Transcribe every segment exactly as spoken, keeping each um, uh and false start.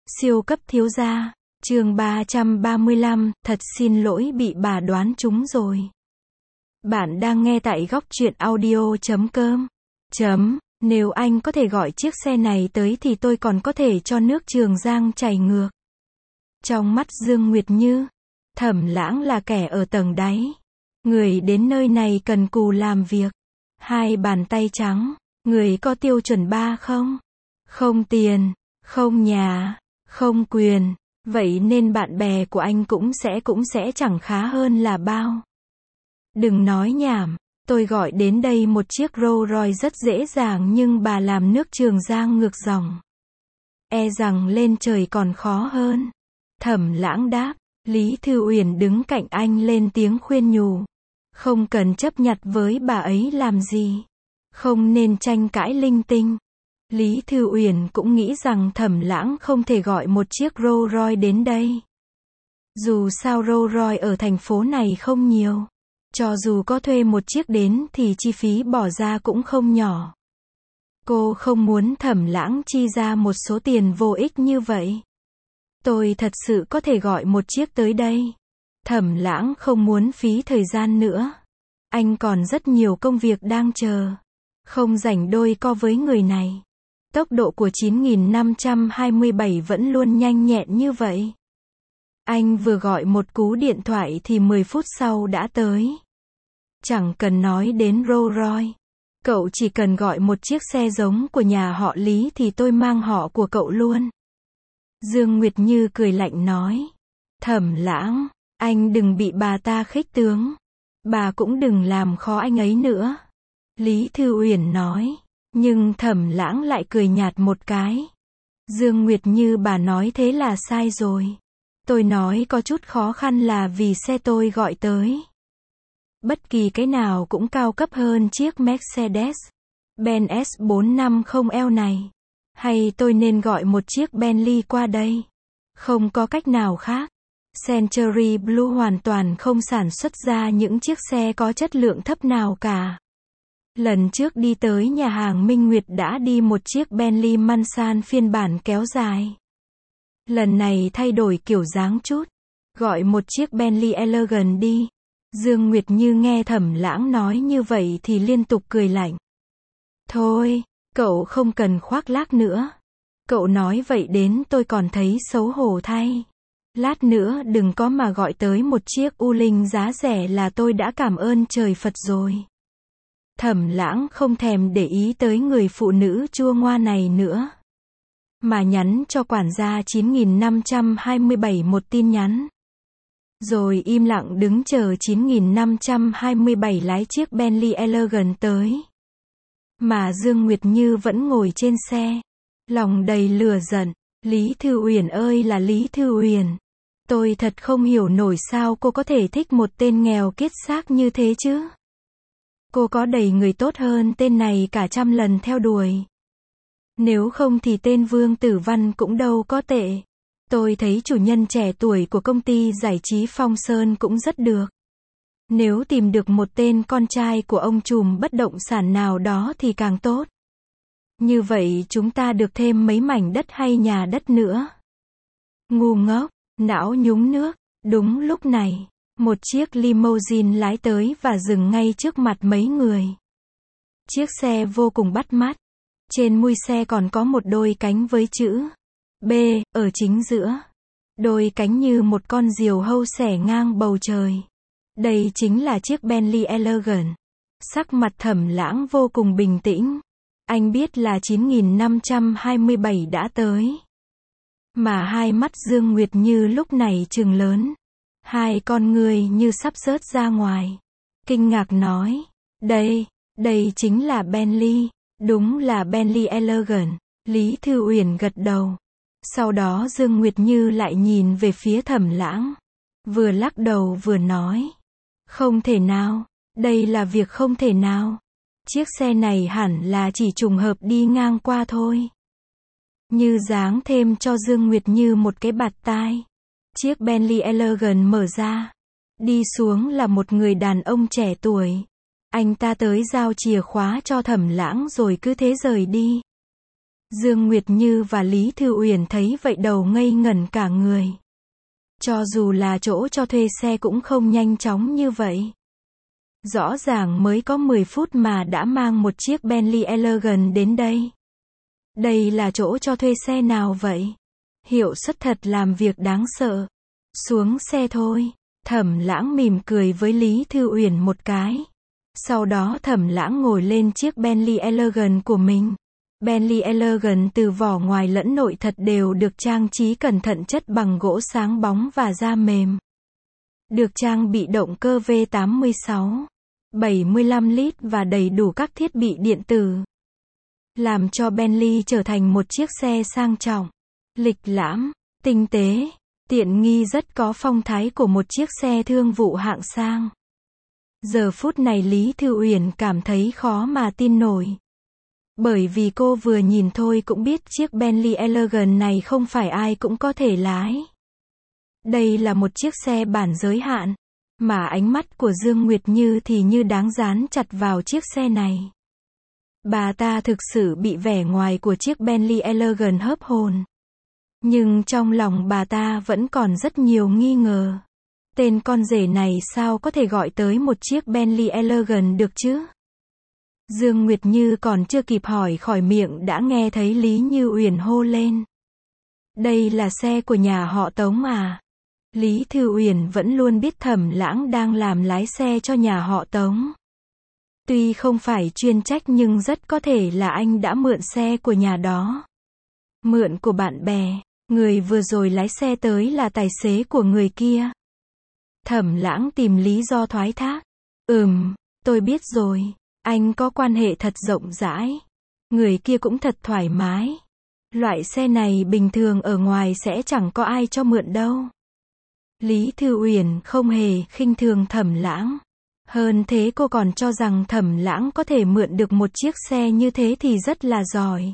Siêu cấp thiếu gia, chương ba trăm ba mươi lăm, thật xin lỗi bị bà đoán trúng rồi. Bạn đang nghe tại góc truyện audio chấm com. Chấm, nếu anh có thể gọi chiếc xe này tới thì tôi còn có thể cho nước Trường Giang chảy ngược. Trong mắt Dương Nguyệt Như, Thẩm Lãng là kẻ ở tầng đáy. Người đến nơi này cần cù làm việc. Hai bàn tay trắng, người có tiêu chuẩn ba không? Không tiền, không nhà, không quyền, vậy nên bạn bè của anh cũng sẽ cũng sẽ chẳng khá hơn là bao. Đừng nói nhảm, tôi gọi đến đây một chiếc Rolls Royce rất dễ dàng nhưng bà làm nước Trường Giang ngược dòng. E rằng lên trời còn khó hơn. Thẩm Lãng đáp, Lý Thư Uyển đứng cạnh anh lên tiếng khuyên nhủ. Không cần chấp nhặt với bà ấy làm gì. Không nên tranh cãi linh tinh. Lý Thư Uyển cũng nghĩ rằng Thẩm Lãng không thể gọi một chiếc Rolls Royce đến đây. Dù sao Rolls Royce ở thành phố này không nhiều. Cho dù có thuê một chiếc đến thì chi phí bỏ ra cũng không nhỏ. Cô không muốn Thẩm Lãng chi ra một số tiền vô ích như vậy. Tôi thật sự có thể gọi một chiếc tới đây. Thẩm Lãng không muốn phí thời gian nữa. Anh còn rất nhiều công việc đang chờ. Không rảnh đôi co với người này. Tốc độ của chín nghìn năm trăm hai mươi bảy vẫn luôn nhanh nhẹn như vậy. Anh vừa gọi một cú điện thoại thì mười phút sau đã tới. Chẳng cần nói đến Rolls Royce. Cậu chỉ cần gọi một chiếc xe giống của nhà họ Lý thì tôi mang họ của cậu luôn. Dương Nguyệt Như cười lạnh nói. Thẩm Lãng, anh đừng bị bà ta khích tướng. Bà cũng đừng làm khó anh ấy nữa. Lý Thư Uyển nói. Nhưng Thẩm Lãng lại cười nhạt một cái. Dương Nguyệt Như bà nói thế là sai rồi. Tôi nói có chút khó khăn là vì xe tôi gọi tới. Bất kỳ cái nào cũng cao cấp hơn chiếc Mercedes-Benz S bốn năm không L này. Hay tôi nên gọi một chiếc Bentley qua đây? Không có cách nào khác. Century Blue hoàn toàn không sản xuất ra những chiếc xe có chất lượng thấp nào cả. Lần trước đi tới nhà hàng Minh Nguyệt đã đi một chiếc Bentley Mansan phiên bản kéo dài. Lần này thay đổi kiểu dáng chút. Gọi một chiếc Bentley Elegant đi. Dương Nguyệt Như nghe Thẩm Lãng nói như vậy thì liên tục cười lạnh. Thôi, cậu không cần khoác lác nữa. Cậu nói vậy đến tôi còn thấy xấu hổ thay. Lát nữa đừng có mà gọi tới một chiếc U Linh giá rẻ là tôi đã cảm ơn trời Phật rồi. Thẩm Lãng không thèm để ý tới người phụ nữ chua ngoa này nữa. Mà nhắn cho quản gia chín nghìn năm trăm hai mươi bảy một tin nhắn. Rồi im lặng đứng chờ chín nghìn năm trăm hai mươi bảy lái chiếc Bentley Elegant tới. Mà Dương Nguyệt Như vẫn ngồi trên xe. Lòng đầy lửa giận. Lý Thư Uyển ơi là Lý Thư Uyển. Tôi thật không hiểu nổi sao cô có thể thích một tên nghèo kiết xác như thế chứ. Cô có đầy người tốt hơn tên này cả trăm lần theo đuổi. Nếu không thì tên Vương Tử Văn cũng đâu có tệ. Tôi thấy chủ nhân trẻ tuổi của công ty giải trí Phong Sơn cũng rất được. Nếu tìm được một tên con trai của ông trùm bất động sản nào đó thì càng tốt. Như vậy chúng ta được thêm mấy mảnh đất hay nhà đất nữa. Ngu ngốc, não nhúng nước. Đúng lúc này, một chiếc limousine lái tới và dừng ngay trước mặt mấy người. Chiếc xe vô cùng bắt mắt. Trên mui xe còn có một đôi cánh với chữ B ở chính giữa. Đôi cánh như một con diều hâu xẻ ngang bầu trời. Đây chính là chiếc Bentley Elegant. Sắc mặt Thẩm Lãng vô cùng bình tĩnh. Anh biết là chín nghìn năm trăm hai mươi bảy đã tới. Mà hai mắt Dương Nguyệt Như lúc này trừng lớn. Hai con người như sắp rớt ra ngoài. Kinh ngạc nói. Đây, đây chính là Bentley. Đúng là Bentley Elegant. Lý Thư Uyển gật đầu. Sau đó Dương Nguyệt Như lại nhìn về phía Thẩm Lãng. Vừa lắc đầu vừa nói. Không thể nào. Đây là việc không thể nào. Chiếc xe này hẳn là chỉ trùng hợp đi ngang qua thôi. Như giáng thêm cho Dương Nguyệt Như một cái bạt tai. Chiếc Bentley Elegant mở ra. Đi xuống là một người đàn ông trẻ tuổi. Anh ta tới giao chìa khóa cho Thẩm Lãng rồi cứ thế rời đi. Dương Nguyệt Như và Lý Thư Uyển thấy vậy đầu ngây ngẩn cả người. Cho dù là chỗ cho thuê xe cũng không nhanh chóng như vậy. Rõ ràng mới có mười phút mà đã mang một chiếc Bentley Elegance đến đây. Đây là chỗ cho thuê xe nào vậy? Hiệu suất thật làm việc đáng sợ. Xuống xe thôi. Thẩm Lãng mỉm cười với Lý Thư Uyển một cái. Sau đó Thẩm Lãng ngồi lên chiếc Bentley Elegance của mình. Bentley Elegance từ vỏ ngoài lẫn nội thật đều được trang trí cẩn thận chất bằng gỗ sáng bóng và da mềm. Được trang bị động cơ V tám mươi sáu, bảy mươi lăm lít và đầy đủ các thiết bị điện tử. Làm cho Bentley trở thành một chiếc xe sang trọng, lịch lãm, tinh tế, tiện nghi rất có phong thái của một chiếc xe thương vụ hạng sang. Giờ phút này Lý Thư Uyển cảm thấy khó mà tin nổi. Bởi vì cô vừa nhìn thôi cũng biết chiếc Bentley Elegance này không phải ai cũng có thể lái. Đây là một chiếc xe bản giới hạn, mà ánh mắt của Dương Nguyệt Như thì như đáng dán chặt vào chiếc xe này. Bà ta thực sự bị vẻ ngoài của chiếc Bentley Elegance hớp hồn. Nhưng trong lòng bà ta vẫn còn rất nhiều nghi ngờ. Tên con rể này sao có thể gọi tới một chiếc Bentley Elegance được chứ? Dương Nguyệt Như còn chưa kịp hỏi khỏi miệng đã nghe thấy Lý Như Uyển hô lên. Đây là xe của nhà họ Tống à? Lý Thư Uyển vẫn luôn biết Thẩm Lãng đang làm lái xe cho nhà họ Tống. Tuy không phải chuyên trách nhưng rất có thể là anh đã mượn xe của nhà đó. Mượn của bạn bè, người vừa rồi lái xe tới là tài xế của người kia. Thẩm Lãng tìm lý do thoái thác. Ừm, tôi biết rồi, anh có quan hệ thật rộng rãi. Người kia cũng thật thoải mái. Loại xe này bình thường ở ngoài sẽ chẳng có ai cho mượn đâu. Lý Thư Uyển không hề khinh thường Thẩm Lãng. Hơn thế cô còn cho rằng Thẩm Lãng có thể mượn được một chiếc xe như thế thì rất là giỏi.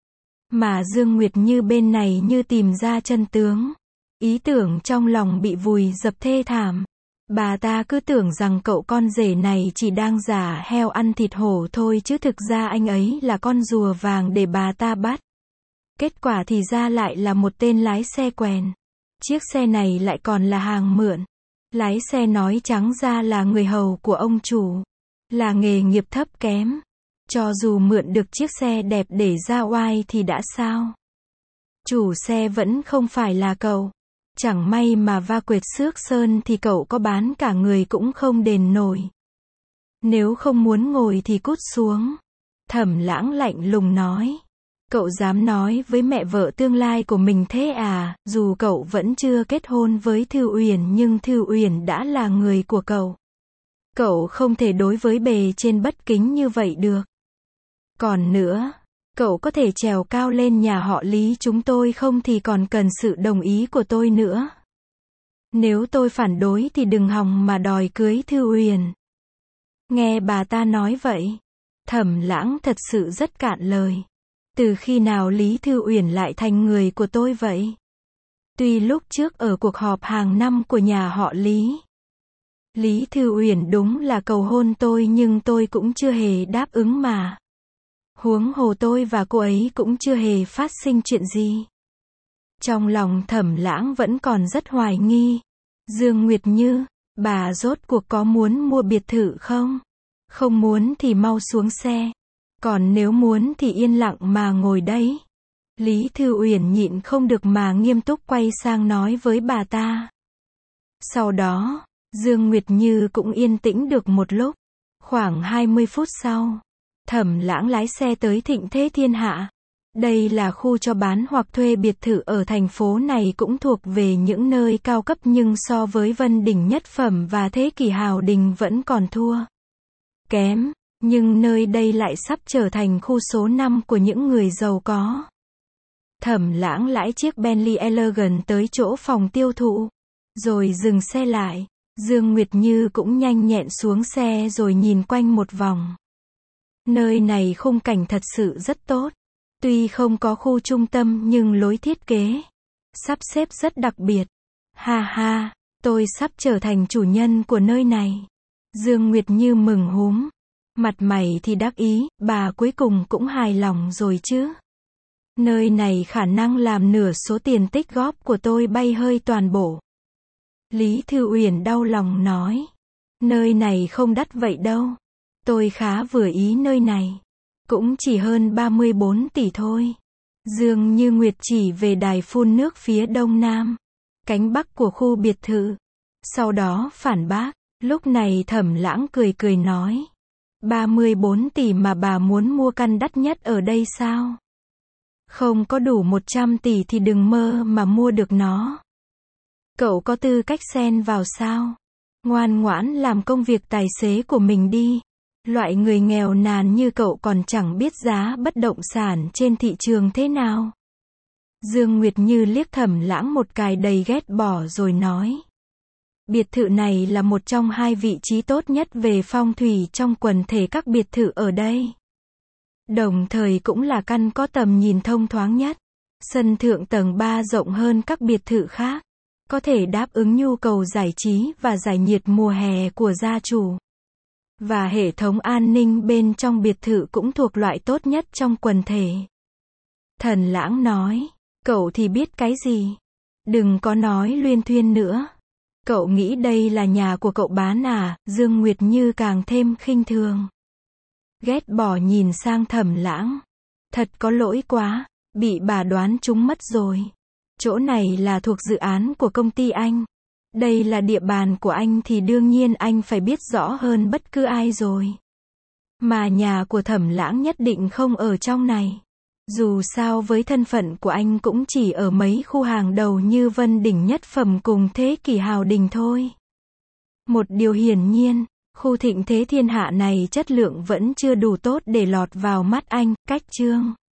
Mà Dương Nguyệt Như bên này như tìm ra chân tướng. Ý tưởng trong lòng bị vùi dập thê thảm. Bà ta cứ tưởng rằng cậu con rể này chỉ đang giả heo ăn thịt hổ thôi chứ thực ra anh ấy là con rùa vàng để bà ta bắt. Kết quả thì ra lại là một tên lái xe quèn. Chiếc xe này lại còn là hàng mượn. Lái xe nói trắng ra là người hầu của ông chủ. Là nghề nghiệp thấp kém. Cho dù mượn được chiếc xe đẹp để ra oai thì đã sao? Chủ xe vẫn không phải là cậu. Chẳng may mà va quệt xước sơn thì cậu có bán cả người cũng không đền nổi. Nếu không muốn ngồi thì cút xuống. Thẩm Lãng lạnh lùng nói. Cậu dám nói với mẹ vợ tương lai của mình thế à? Dù cậu vẫn chưa kết hôn với Thư Uyển nhưng Thư Uyển đã là người của cậu. Cậu không thể đối với bề trên bất kính như vậy được. Còn nữa, cậu có thể trèo cao lên nhà họ Lý chúng tôi không thì còn cần sự đồng ý của tôi nữa. Nếu tôi phản đối thì đừng hòng mà đòi cưới Thư Uyển. Nghe bà ta nói vậy, Thẩm Lãng thật sự rất cạn lời. Từ khi nào Lý Thư Uyển lại thành người của tôi vậy? Tuy lúc trước ở cuộc họp hàng năm của nhà họ Lý, Lý Thư Uyển đúng là cầu hôn tôi nhưng tôi cũng chưa hề đáp ứng mà. Huống hồ tôi và cô ấy cũng chưa hề phát sinh chuyện gì. Trong lòng Thẩm Lãng vẫn còn rất hoài nghi. Dương Nguyệt Như, bà rốt cuộc có muốn mua biệt thự không? Không muốn thì mau xuống xe. Còn nếu muốn thì yên lặng mà ngồi đấy. Lý Thư Uyển nhịn không được mà nghiêm túc quay sang nói với bà ta. Sau đó, Dương Nguyệt Như cũng yên tĩnh được một lúc. Khoảng hai mươi phút sau, Thẩm Lãng lái xe tới Thịnh Thế Thiên Hạ. Đây là khu cho bán hoặc thuê biệt thự ở thành phố này cũng thuộc về những nơi cao cấp nhưng so với Vân Đình Nhất Phẩm và Thế Kỷ Hào Đình vẫn còn thua kém. Nhưng nơi đây lại sắp trở thành khu số năm của những người giàu có. Thẩm Lãng lái chiếc Bentley Elegance tới chỗ phòng tiêu thụ. Rồi dừng xe lại. Dương Nguyệt Như cũng nhanh nhẹn xuống xe rồi nhìn quanh một vòng. Nơi này khung cảnh thật sự rất tốt. Tuy không có khu trung tâm nhưng lối thiết kế, sắp xếp rất đặc biệt. Ha ha, tôi sắp trở thành chủ nhân của nơi này. Dương Nguyệt Như mừng húm. Mặt mày thì đắc ý, bà cuối cùng cũng hài lòng rồi chứ. Nơi này khả năng làm nửa số tiền tích góp của tôi bay hơi toàn bộ. Lý Thư Uyển đau lòng nói. Nơi này không đắt vậy đâu. Tôi khá vừa ý nơi này. Cũng chỉ hơn ba mươi bốn tỷ thôi. Dương Như Nguyệt chỉ về đài phun nước phía đông nam, cánh bắc của khu biệt thự. Sau đó phản bác. Lúc này Thẩm Lãng cười cười nói. ba mươi bốn tỷ mà bà muốn mua căn đắt nhất ở đây sao? Không có đủ một trăm tỷ thì đừng mơ mà mua được nó. Cậu có tư cách xen vào sao? Ngoan ngoãn làm công việc tài xế của mình đi. Loại người nghèo nàn như cậu còn chẳng biết giá bất động sản trên thị trường thế nào. Dương Nguyệt Như liếc Thẩm Lãng một cái đầy ghét bỏ rồi nói. Biệt thự này là một trong hai vị trí tốt nhất về phong thủy trong quần thể các biệt thự ở đây. Đồng thời cũng là căn có tầm nhìn thông thoáng nhất. Sân thượng tầng ba rộng hơn các biệt thự khác. Có thể đáp ứng nhu cầu giải trí và giải nhiệt mùa hè của gia chủ. Và hệ thống an ninh bên trong biệt thự cũng thuộc loại tốt nhất trong quần thể. Thần Lãng nói. Cậu thì biết cái gì? Đừng có nói luyên thuyên nữa. Cậu nghĩ đây là nhà của cậu bán à? Dương Nguyệt Như càng thêm khinh thường. Ghét bỏ nhìn sang Thẩm Lãng. Thật có lỗi quá. Bị bà đoán trúng mất rồi. Chỗ này là thuộc dự án của công ty anh. Đây là địa bàn của anh thì đương nhiên anh phải biết rõ hơn bất cứ ai rồi. Mà nhà của Thẩm Lãng nhất định không ở trong này. Dù sao với thân phận của anh cũng chỉ ở mấy khu hàng đầu như Vân Đỉnh Nhất Phẩm cùng Thế Kỷ Hào Đình thôi. Một điều hiển nhiên, khu thịnh thế thiên hạ này chất lượng vẫn chưa đủ tốt để lọt vào mắt anh. Cách chương